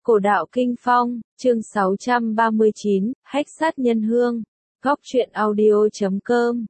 Cổ đạo Kinh Phong, chương 639, Hách sát nhân hương. Góc truyện audio.com.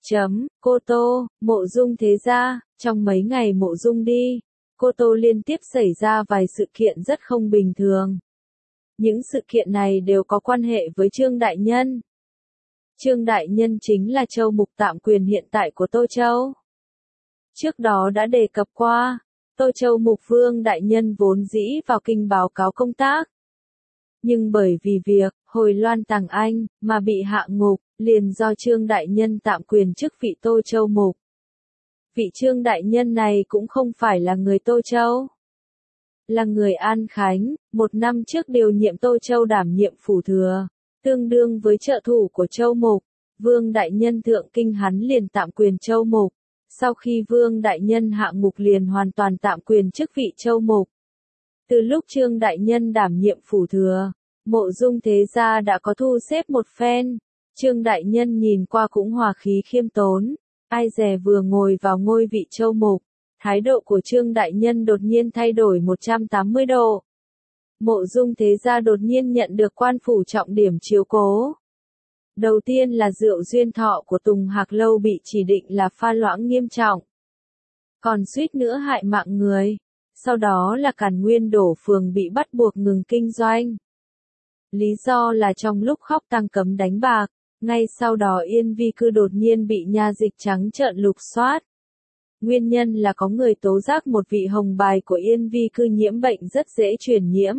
Cô Tô, Mộ Dung thế gia. Trong mấy ngày Mộ Dung đi, Cô Tô liên tiếp xảy ra vài sự kiện rất không bình thường. Những sự kiện này đều có quan hệ với Trương Đại Nhân. Trương Đại Nhân chính là châu mục tạm quyền hiện tại của Tô Châu. Trước đó đã đề cập qua, Tô Châu Mục Vương Đại Nhân vốn dĩ vào kinh báo cáo công tác. Nhưng bởi vì việc hồi loan tàng anh mà bị hạ ngục, liền do Trương Đại Nhân tạm quyền chức vị Tô Châu Mục. Vị Trương Đại Nhân này cũng không phải là người Tô Châu. Là người An Khánh, một năm trước điều nhiệm Tô Châu đảm nhiệm phủ thừa, tương đương với trợ thủ của Châu Mục. Vương Đại Nhân thượng kinh hắn liền tạm quyền Châu Mục. Sau khi Vương Đại Nhân hạ ngục liền hoàn toàn tạm quyền chức vị Châu Mục. Từ lúc Trương Đại Nhân đảm nhiệm phủ thừa, Mộ Dung thế gia đã có thu xếp một phen. Trương Đại Nhân nhìn qua cũng hòa khí khiêm tốn. Ai dè vừa ngồi vào ngôi vị Châu Mục, thái độ của Trương Đại Nhân đột nhiên thay đổi 180 độ. Mộ Dung thế gia đột nhiên nhận được quan phủ trọng điểm chiếu cố. Đầu tiên là rượu duyên thọ của Tùng Hạc Lâu bị chỉ định là pha loãng nghiêm trọng, còn suýt nữa hại mạng người. Sau đó là Càn Nguyên Đổ phường bị bắt buộc ngừng kinh doanh. Lý do là trong lúc khóc tang cấm đánh bạc, ngay sau đó Yên Vi Cư đột nhiên bị nha dịch trắng trợn lục soát. Nguyên nhân là có người tố giác một vị hồng bài của Yên Vi Cư nhiễm bệnh rất dễ truyền nhiễm.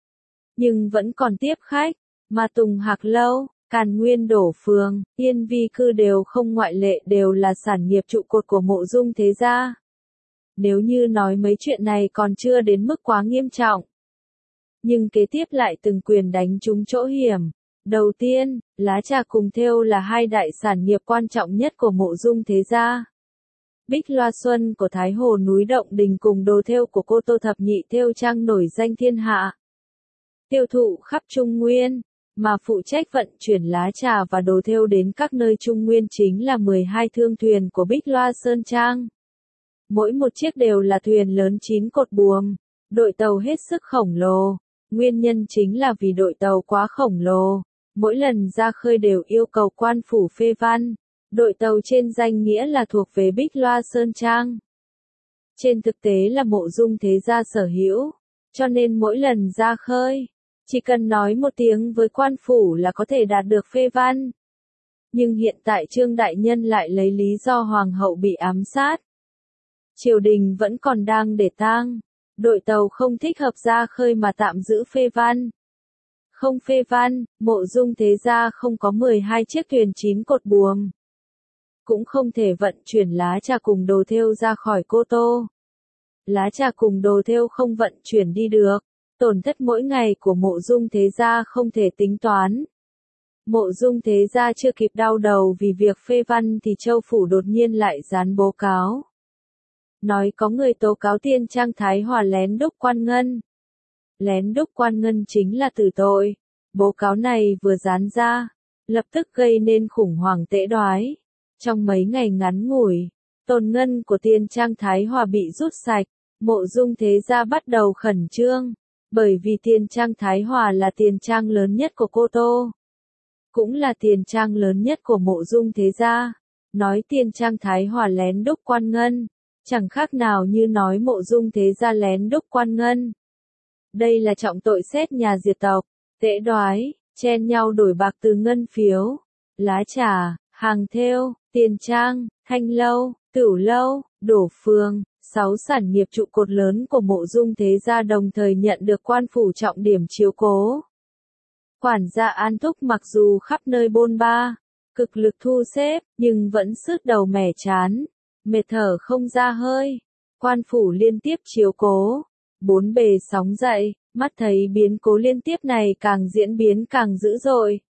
Nhưng vẫn còn tiếp khách, mà Tùng Hạc Lâu, Càn Nguyên Đổ phường, Yên Vi Cư đều không ngoại lệ, đều là sản nghiệp trụ cột của Mộ Dung thế gia. Nếu như nói mấy chuyện này còn chưa đến mức quá nghiêm trọng, nhưng kế tiếp lại từng quyền đánh trúng chỗ hiểm. Đầu tiên, lá trà cùng thêu là hai đại sản nghiệp quan trọng nhất của Mộ Dung thế gia. Bích Loa Xuân của Thái Hồ núi Động Đình cùng đồ thêu của Cô Tô Thập Nhị thêu trang nổi danh thiên hạ, tiêu thụ khắp Trung Nguyên, mà phụ trách vận chuyển lá trà và đồ thêu đến các nơi Trung Nguyên chính là 12 thương thuyền của Bích Loa Sơn Trang. Mỗi một chiếc đều là thuyền lớn 9 cột buồm, đội tàu hết sức khổng lồ. Nguyên nhân chính là vì đội tàu quá khổng lồ, mỗi lần ra khơi đều yêu cầu quan phủ phê văn. Đội tàu trên danh nghĩa là thuộc về Bích Loa Sơn Trang, trên thực tế là Mộ Dung thế gia sở hữu, cho nên mỗi lần ra khơi, chỉ cần nói một tiếng với quan phủ là có thể đạt được phê văn. Nhưng hiện tại Trương Đại Nhân lại lấy lý do hoàng hậu bị ám sát, triều đình vẫn còn đang để tang, đội tàu không thích hợp ra khơi mà tạm giữ phê văn. Không phê văn, Mộ Dung thế gia không có 12 chiếc thuyền 9 cột buồm, cũng không thể vận chuyển lá trà cùng đồ thêu ra khỏi Cô Tô. Lá trà cùng đồ thêu không vận chuyển đi được, tổn thất mỗi ngày của Mộ Dung thế gia không thể tính toán. Mộ Dung thế gia chưa kịp đau đầu vì việc phê văn thì Châu phủ đột nhiên lại dán bố cáo, nói có người tố cáo Tiên Trang Thái Hòa lén đúc quan ngân. Lén đúc quan ngân chính là tử tội. Bố cáo này vừa dán ra, lập tức gây nên khủng hoảng tễ đoái. Trong mấy ngày ngắn ngủi, tồn ngân của Tiên Trang Thái Hòa bị rút sạch. Mộ Dung thế gia bắt đầu khẩn trương, bởi vì Tiên Trang Thái Hòa là tiền trang lớn nhất của Cô Tô, cũng là tiền trang lớn nhất của Mộ Dung thế gia. Nói Tiên Trang Thái Hòa lén đúc quan ngân, chẳng khác nào như nói Mộ Dung thế gia lén đúc quan ngân. Đây là trọng tội xét nhà diệt tộc, tễ đoái, chen nhau đổi bạc từ ngân phiếu, lá trà, hàng thêu, tiền trang, thanh lâu, tửu lâu, đổ phường. 6 sản nghiệp trụ cột lớn của Mộ Dung thế gia đồng thời nhận được quan phủ trọng điểm chiếu cố. Quản gia An Thúc mặc dù khắp nơi bôn ba, cực lực thu xếp, nhưng vẫn sứt đầu mẻ chán, mệt thở không ra hơi. Quan phủ liên tiếp chiếu cố, bốn bề sóng dậy, mắt thấy biến cố liên tiếp này càng diễn biến càng dữ dội.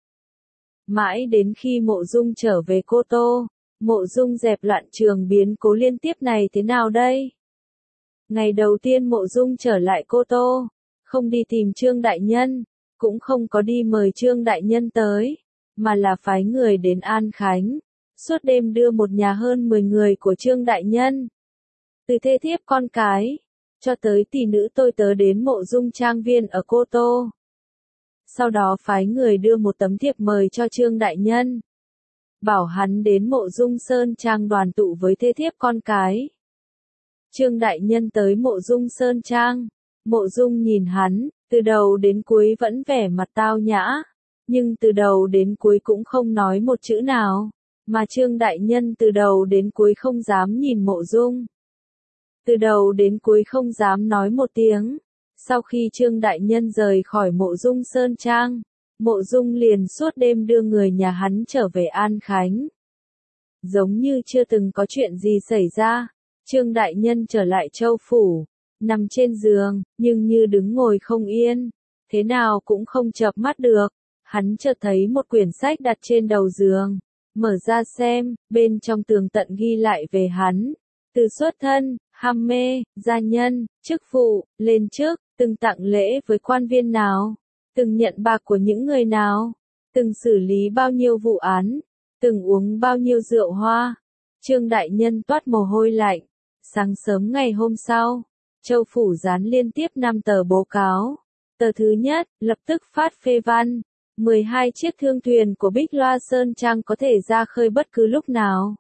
Mãi đến khi Mộ Dung trở về Cô Tô, Mộ Dung dẹp loạn trường biến cố liên tiếp này thế nào đây? Ngày đầu tiên Mộ Dung trở lại Cô Tô, không đi tìm Trương Đại Nhân, cũng không có đi mời Trương Đại Nhân tới, mà là phái người đến An Khánh, suốt đêm đưa một nhà hơn 10 người của Trương Đại Nhân, từ thê thiếp con cái, cho tới tỷ nữ tôi tớ đến mộ dung trang viên ở Cô Tô. Sau đó phái người đưa một tấm thiệp mời cho Trương Đại Nhân. Bảo hắn đến mộ dung Sơn Trang đoàn tụ với thê thiếp con cái. Trương Đại Nhân tới mộ dung Sơn Trang. Mộ dung nhìn hắn, từ đầu đến cuối vẫn vẻ mặt tao nhã. Nhưng từ đầu đến cuối cũng không nói một chữ nào. Mà Trương Đại Nhân từ đầu đến cuối không dám nhìn mộ dung. Từ đầu đến cuối không dám nói một tiếng. Sau khi Trương Đại Nhân rời khỏi mộ dung Sơn Trang, mộ dung liền suốt đêm đưa người nhà hắn trở về An Khánh. Giống như chưa từng có chuyện gì xảy ra, Trương Đại Nhân trở lại Châu Phủ, nằm trên giường, nhưng như đứng ngồi không yên, thế nào cũng không chợp mắt được. Hắn chợt thấy một quyển sách đặt trên đầu giường, mở ra xem, bên trong tường tận ghi lại về hắn, từ xuất thân, ham mê, gia nhân, chức vụ, lên chức, từng tặng lễ với quan viên nào, từng nhận bạc của những người nào, từng xử lý bao nhiêu vụ án, từng uống bao nhiêu rượu hoa. Trương Đại Nhân toát mồ hôi lạnh. Sáng sớm ngày hôm sau, Châu Phủ dán liên tiếp 5 tờ báo cáo. Tờ thứ nhất, lập tức phát phê văn. 12 chiếc thương thuyền của Bích Loa Sơn Trang có thể ra khơi bất cứ lúc nào.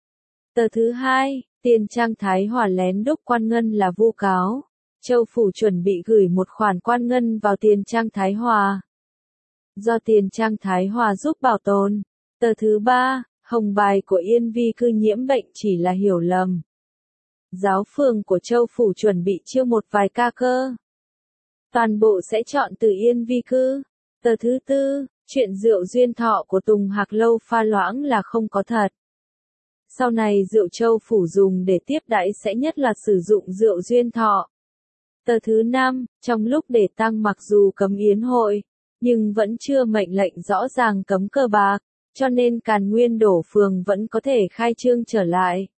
Tờ thứ hai, Tiền Trang Thái Hòa lén đúc quan ngân là vu cáo. Châu Phủ chuẩn bị gửi một khoản quan ngân vào Tiền Trang Thái Hòa, do Tiền Trang Thái Hòa giúp bảo tồn. Tờ thứ ba, hồng bài của Yên Vi Cư nhiễm bệnh chỉ là hiểu lầm. Giáo phường của Châu Phủ chuẩn bị chiêu một vài ca cơ. Toàn bộ sẽ chọn từ Yên Vi Cư. Tờ thứ tư, chuyện rượu duyên thọ của Tùng Hạc Lâu pha loãng là không có thật. Sau này rượu Châu Phủ dùng để tiếp đãi sẽ nhất là sử dụng rượu duyên thọ. Tờ thứ năm, trong lúc để tăng mặc dù cấm yến hội, nhưng vẫn chưa mệnh lệnh rõ ràng cấm cờ bạc, cho nên Càn Nguyên Đổ Phường vẫn có thể khai trương trở lại.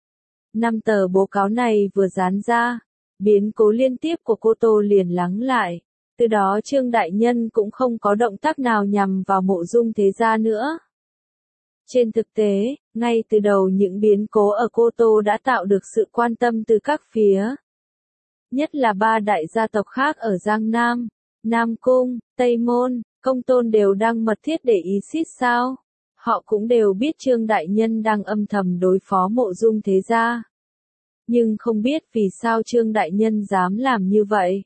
5 tờ báo cáo này vừa dán ra, biến cố liên tiếp của Cô Tô liền lắng lại. Từ đó Trương Đại Nhân cũng không có động tác nào nhằm vào mộ dung thế gia nữa. Trên thực tế, ngay từ đầu những biến cố ở Cô Tô đã tạo được sự quan tâm từ các phía. Nhất là 3 đại gia tộc khác ở Giang Nam, Nam Cung, Tây Môn, Công Tôn đều đang mật thiết để ý xít sao. Họ cũng đều biết Trương Đại Nhân đang âm thầm đối phó mộ dung thế gia. Nhưng không biết vì sao Trương Đại Nhân dám làm như vậy.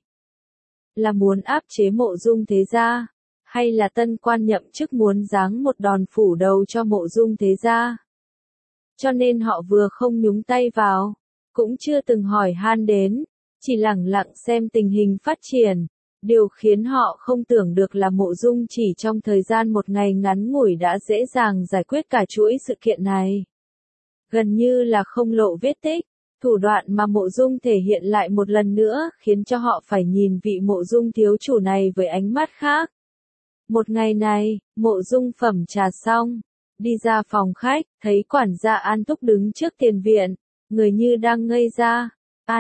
Là muốn áp chế mộ dung thế gia, hay là tân quan nhậm chức muốn giáng một đòn phủ đầu cho mộ dung thế gia. Cho nên họ vừa không nhúng tay vào, cũng chưa từng hỏi han đến, chỉ lẳng lặng xem tình hình phát triển. Điều khiến họ không tưởng được là mộ dung chỉ trong thời gian một ngày ngắn ngủi đã dễ dàng giải quyết cả chuỗi sự kiện này. Gần như là không lộ vết tích, thủ đoạn mà mộ dung thể hiện lại một lần nữa khiến cho họ phải nhìn vị mộ dung thiếu chủ này với ánh mắt khác. Một ngày này, mộ dung phẩm trà xong, đi ra phòng khách, thấy quản gia An Thúc đứng trước tiền viện, người như đang ngây ra.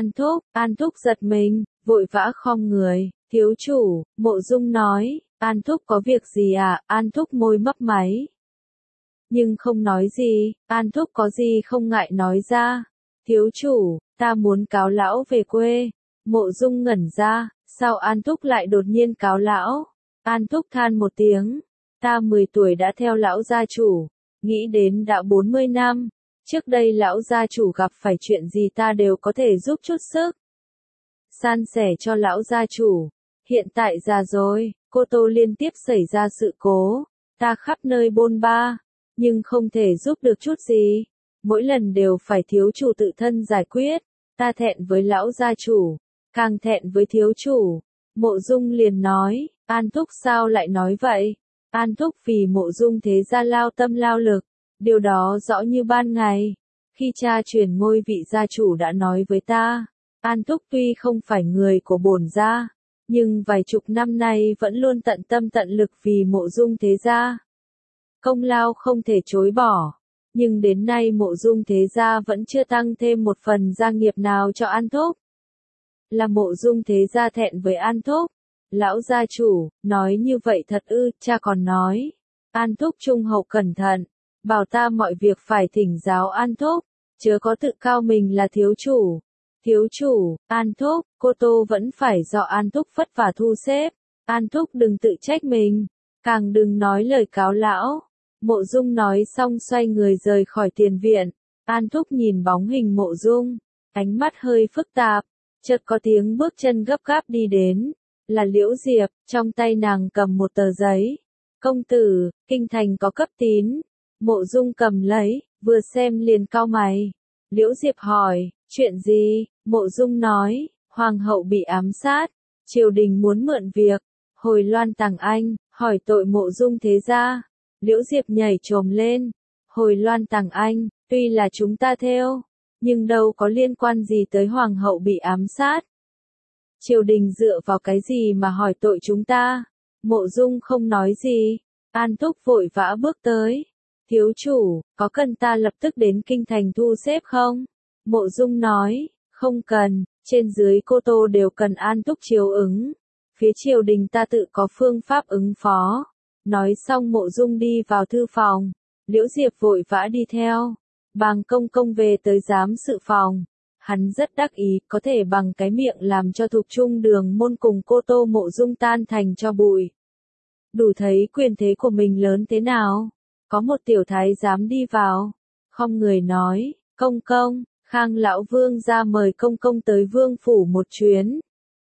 An Thúc giật mình, vội vã khom người. Thiếu chủ, mộ dung nói, An Thúc có việc gì à? An Thúc môi mấp máy. Nhưng không nói gì, An Thúc có gì không ngại nói ra. Thiếu chủ, ta muốn cáo lão về quê. Mộ dung ngẩn ra, sao An Thúc lại đột nhiên cáo lão? An Thúc than một tiếng, ta 10 tuổi đã theo lão gia chủ, nghĩ đến đã 40 năm. Trước đây lão gia chủ gặp phải chuyện gì ta đều có thể giúp chút sức. San sẻ cho lão gia chủ. Hiện tại già rồi, Cô Tô liên tiếp xảy ra sự cố, ta khắp nơi bôn ba, nhưng không thể giúp được chút gì. Mỗi lần đều phải thiếu chủ tự thân giải quyết, ta thẹn với lão gia chủ, càng thẹn với thiếu chủ. Mộ dung liền nói, An Thúc sao lại nói vậy? An Thúc vì mộ dung thế gia lao tâm lao lực, điều đó rõ như ban ngày. Khi cha truyền ngôi vị gia chủ đã nói với ta, An Thúc tuy không phải người của bổn gia, nhưng vài chục năm nay vẫn luôn tận tâm tận lực vì mộ dung thế gia. Công lao không thể chối bỏ, nhưng đến nay mộ dung thế gia vẫn chưa tăng thêm một phần gia nghiệp nào cho An Thúc. Là mộ dung thế gia thẹn với An Thúc. Lão gia chủ, nói như vậy thật ư? Cha còn nói, An Thúc trung hậu cẩn thận, bảo ta mọi việc phải thỉnh giáo An Thúc, chớ có tự cao mình là thiếu chủ. Thiếu chủ, An Thúc, cô Tô vẫn phải do An Thúc vất vả thu xếp. An Thúc đừng tự trách mình, càng đừng nói lời cáo lão. Mộ Dung nói xong xoay người rời khỏi tiền viện. An Thúc nhìn bóng hình Mộ Dung, ánh mắt hơi phức tạp, chợt có tiếng bước chân gấp gáp đi đến, là Liễu Diệp, trong tay nàng cầm một tờ giấy. Công tử, kinh thành có cấp tín. Mộ Dung cầm lấy, vừa xem liền cau mày. Liễu Diệp hỏi, chuyện gì? Mộ Dung nói, hoàng hậu bị ám sát, triều đình muốn mượn việc, hồi loan tàng anh, hỏi tội Mộ Dung thế gia. Liễu Diệp nhảy chồm lên, hồi loan tàng anh, tuy là chúng ta theo, nhưng đâu có liên quan gì tới hoàng hậu bị ám sát. Triều đình dựa vào cái gì mà hỏi tội chúng ta? Mộ Dung không nói gì. An Thúc vội vã bước tới. Thiếu chủ, có cần ta lập tức đến kinh thành thu xếp không? Mộ Dung nói, không cần, trên dưới Cô Tô đều cần An Thúc chiếu ứng. Phía triều đình ta tự có phương pháp ứng phó. Nói xong Mộ Dung đi vào thư phòng. Liễu Diệp vội vã đi theo. Bàng công công về tới giám sự phòng. Hắn rất đắc ý, có thể bằng cái miệng làm cho Thục Trung Đường môn cùng Cô Tô Mộ Dung tan thành cho bụi. Đủ thấy quyền thế của mình lớn thế nào. Có một tiểu thái dám đi vào, không người nói, công công, Khang lão vương ra mời công công tới vương phủ một chuyến.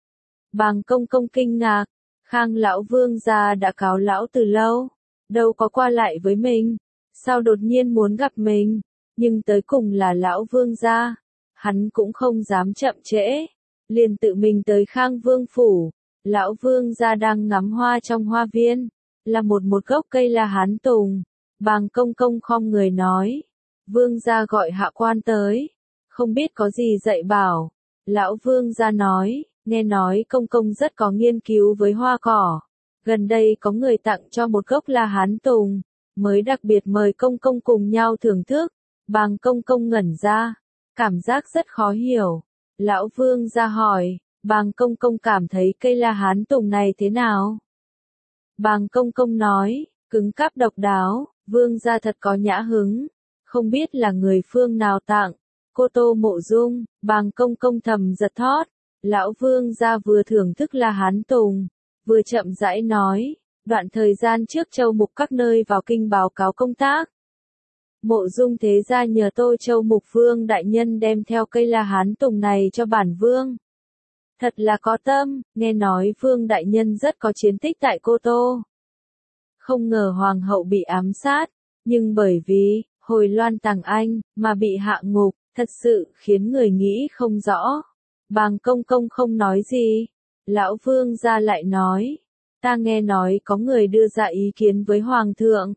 Bàng công công kinh ngạc, Khang lão vương gia đã cáo lão từ lâu, đâu có qua lại với mình, sao đột nhiên muốn gặp mình, nhưng tới cùng là lão vương gia, hắn cũng không dám chậm trễ, liền tự mình tới Khang vương phủ. Lão vương gia đang ngắm hoa trong hoa viên, là một gốc cây La Hán Tùng. Bàng công công khom người nói, vương gia gọi hạ quan tới, không biết có gì dạy bảo. Lão vương gia nói, nghe nói công công rất có nghiên cứu với hoa cỏ, gần đây có người tặng cho một gốc La Hán Tùng, mới đặc biệt mời công công cùng nhau thưởng thức. Bàng công công ngẩn ra, cảm giác rất khó hiểu. Lão vương gia hỏi, Bàng công công cảm thấy cây La Hán Tùng này thế nào? Bàng công công nói, cứng cáp độc đáo, vương gia thật có nhã hứng, không biết là người phương nào tặng. Cô Tô Mộ Dung, Bàng công công thầm giật thót. Lão vương gia vừa thưởng thức La Hán Tùng, vừa chậm rãi nói, đoạn thời gian trước châu mục các nơi vào kinh báo cáo công tác. Mộ Dung thế gia nhờ tôi châu mục vương đại nhân đem theo cây La Hán Tùng này cho bản vương. Thật là có tâm, nghe nói vương đại nhân rất có chiến tích tại Cô Tô. Không ngờ hoàng hậu bị ám sát, nhưng bởi vì, hồi loan tàng anh, mà bị hạ ngục, thật sự khiến người nghĩ không rõ. Bàng công công không nói gì. Lão vương gia lại nói, ta nghe nói có người đưa ra ý kiến với hoàng thượng.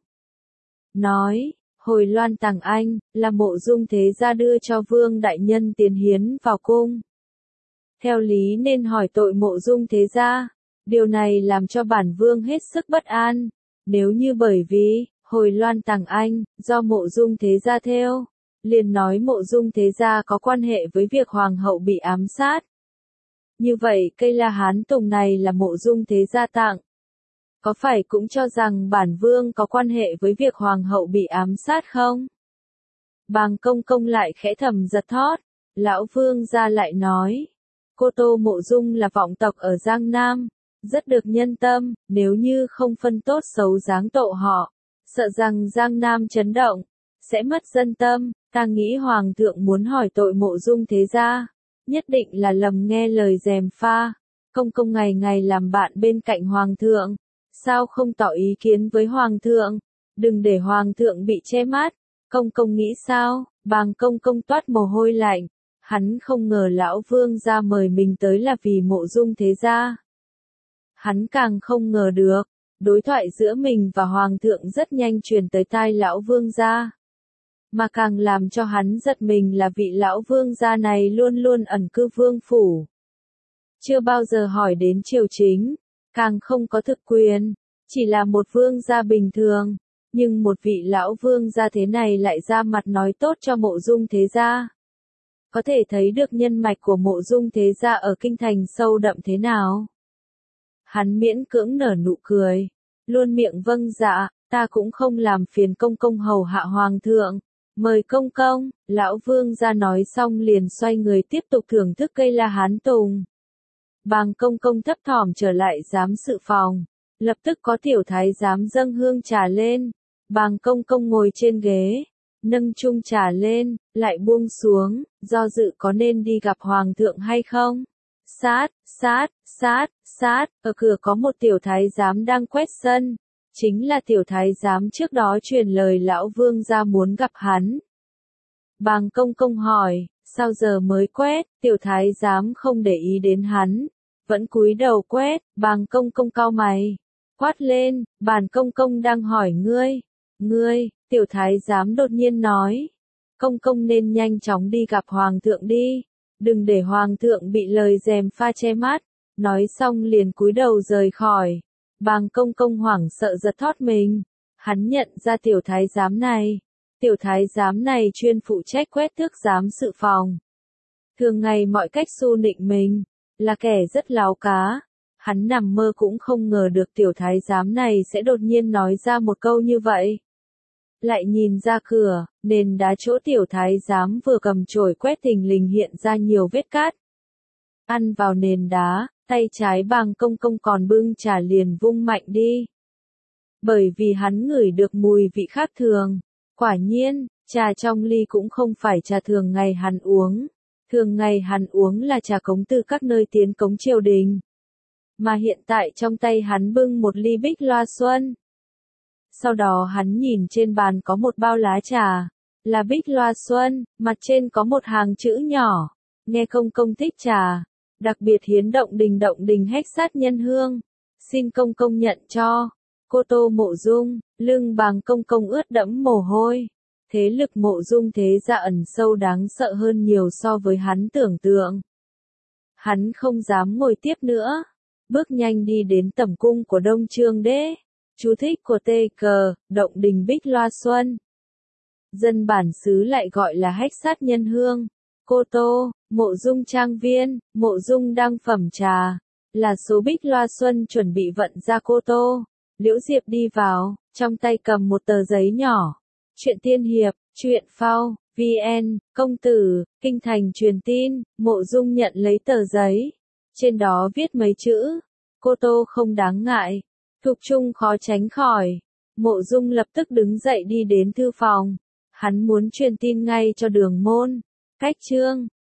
Nói, hồi loan tàng anh, là Mộ Dung thế gia đưa cho vương đại nhân tiền hiến vào cung. Theo lý nên hỏi tội Mộ Dung thế gia, điều này làm cho bản vương hết sức bất an. Nếu như bởi vì, hồi loan tàng anh, do Mộ Dung thế gia theo, liền nói Mộ Dung thế gia có quan hệ với việc hoàng hậu bị ám sát. Như vậy cây La Hán Tùng này là Mộ Dung thế gia tặng. Có phải cũng cho rằng bản vương có quan hệ với việc hoàng hậu bị ám sát không? Bàng công công lại khẽ thầm giật thót. Lão vương gia lại nói, Cô Tô Mộ Dung là vọng tộc ở Giang Nam, rất được nhân tâm, nếu như không phân tốt xấu dáng tộ họ, sợ rằng Giang Nam chấn động, sẽ mất dân tâm. Ta nghĩ hoàng thượng muốn hỏi tội Mộ Dung thế gia, nhất định là lầm nghe lời gièm pha. Công công ngày ngày làm bạn bên cạnh hoàng thượng, sao không tỏ ý kiến với hoàng thượng, đừng để hoàng thượng bị che mắt. Công công nghĩ sao? Bàng công công toát mồ hôi lạnh, hắn không ngờ lão vương gia mời mình tới là vì Mộ Dung thế gia. Hắn càng không ngờ được, đối thoại giữa mình và hoàng thượng rất nhanh truyền tới tai lão vương gia. Mà càng làm cho hắn giật mình là vị lão vương gia này luôn luôn ẩn cư vương phủ. Chưa bao giờ hỏi đến triều chính, càng không có thực quyền, chỉ là một vương gia bình thường. Nhưng một vị lão vương gia thế này lại ra mặt nói tốt cho Mộ Dung thế gia. Có thể thấy được nhân mạch của Mộ Dung thế gia ở kinh thành sâu đậm thế nào. Hắn miễn cưỡng nở nụ cười, luôn miệng vâng dạ, ta cũng không làm phiền công công hầu hạ hoàng thượng, Mời công công, lão vương gia nói xong liền xoay người tiếp tục thưởng thức cây la hán tùng. Bàng công công thấp thỏm trở lại giám sự phòng. Lập tức có tiểu thái giám dâng hương trà lên. Bàng công công ngồi trên ghế, nâng chung trà lên, lại buông xuống, do dự có nên đi gặp hoàng thượng hay không. Sát, ở cửa có một tiểu thái giám đang quét sân. Chính là tiểu thái giám trước đó truyền lời lão vương gia muốn gặp hắn. Bàng công công hỏi, sao giờ mới quét, tiểu thái giám không để ý đến hắn, vẫn cúi đầu quét. Bàng công công cau mày, quát lên, bản công công đang hỏi ngươi, tiểu thái giám đột nhiên nói, công công nên nhanh chóng đi gặp hoàng thượng đi, đừng để hoàng thượng bị lời gièm pha che mắt. Nói xong liền cúi đầu rời khỏi. Bàng công công hoảng sợ giật thót mình, hắn nhận ra tiểu thái giám này. Tiểu thái giám này chuyên phụ trách quét tước giám sự phòng. Thường ngày mọi cách xu nịnh mình, là kẻ rất láo cá. Hắn nằm mơ cũng không ngờ được tiểu thái giám này sẽ đột nhiên nói ra một câu như vậy. Lại nhìn ra cửa, nền đá chỗ tiểu thái giám vừa cầm chổi quét thình lình hiện ra nhiều vết cát. Ăn vào nền đá, tay trái bàng công công còn bưng trà liền vung mạnh đi. Bởi vì hắn ngửi được mùi vị khác thường. Quả nhiên, trà trong ly cũng không phải trà thường ngày hắn uống. Thường ngày hắn uống là trà cống từ các nơi tiến cống triều đình. Mà hiện tại trong tay hắn bưng một ly bích loa xuân. Sau đó hắn nhìn trên bàn có một bao lá trà, là bích loa xuân, mặt trên có một hàng chữ nhỏ, nghe công công thích trà, đặc biệt hiến động đình hách sát nhân hương, xin công công nhận cho. Cô Tô Mộ Dung, lưng bàng công công ướt đẫm mồ hôi. Thế lực Mộ Dung thế gia ẩn sâu đáng sợ hơn nhiều so với hắn tưởng tượng. Hắn không dám ngồi tiếp nữa, bước nhanh đi đến tẩm cung của Đông Chương Đế. Chú thích của T.K. Động đình bích loa xuân. Dân bản xứ lại gọi là hách sát nhân hương. Cô Tô, Mộ Dung trang viên, Mộ Dung đang phẩm trà, là số bích loa xuân chuẩn bị vận ra Cô Tô. Liễu Diệp đi vào, trong tay cầm một tờ giấy nhỏ. Chuyện tiên hiệp, chuyện phao, VN, công tử, kinh thành truyền tin. Mộ Dung nhận lấy tờ giấy. Trên đó viết mấy chữ. Cô Tô không đáng ngại. Thục Trung khó tránh khỏi. Mộ Dung lập tức đứng dậy đi đến thư phòng. Hắn muốn truyền tin ngay cho Đường Môn. Cách chương